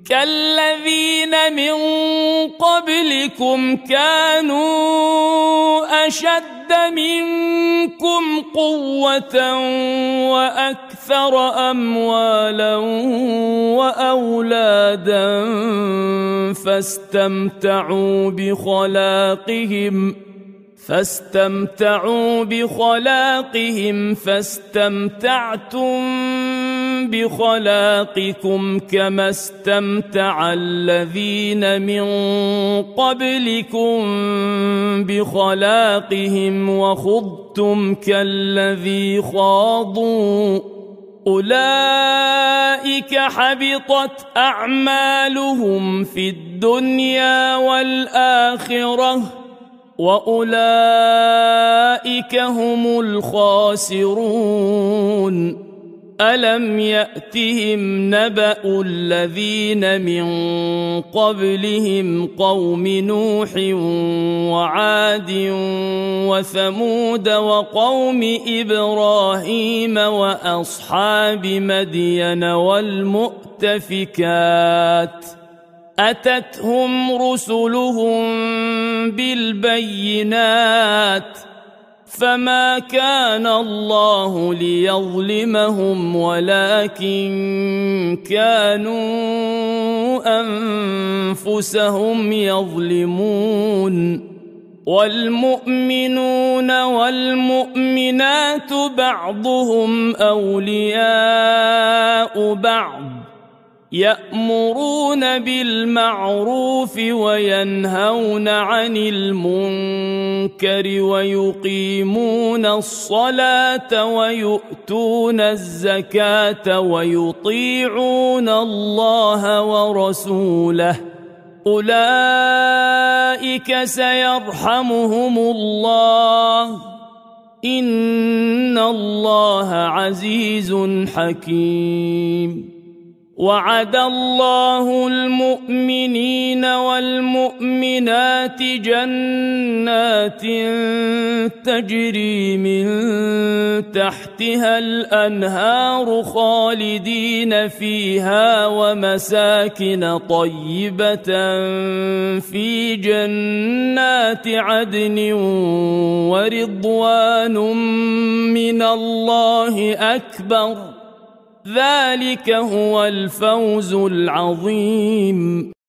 كالذين من قبلكم كانوا أشد منكم قوة وأكثر أموالا وأولادا فاستمتعوا بخلاقهم فاستمتعتم بخلاقكم كما استمتع الذين من قبلكم بخلاقهم وخضتم كالذي خاضوا أولئك حبطت أعمالهم في الدنيا والآخرة وأولئك هم الخاسرون ألم يأتهم نبأ الذين من قبلهم قوم نوح وعاد وثمود وقوم إبراهيم وأصحاب مدين والمؤتفكات أتتهم رسلهم بالبينات فما كان الله ليظلمهم ولكن كانوا أنفسهم يظلمون والمؤمنون والمؤمنات بعضهم أولياء بعض يأمرون بالمعروف وينهون عن المنكر ويقيمون الصلاة ويؤتون الزكاة ويطيعون الله ورسوله أولئك سيرحمهم الله إن الله عزيز حكيم وعد الله المؤمنين والمؤمنات جنات تجري من تحتها الأنهار خالدين فيها ومساكن طيبة في جنات عدن ورضوان من الله أكبر ذلك هو الفوز العظيم.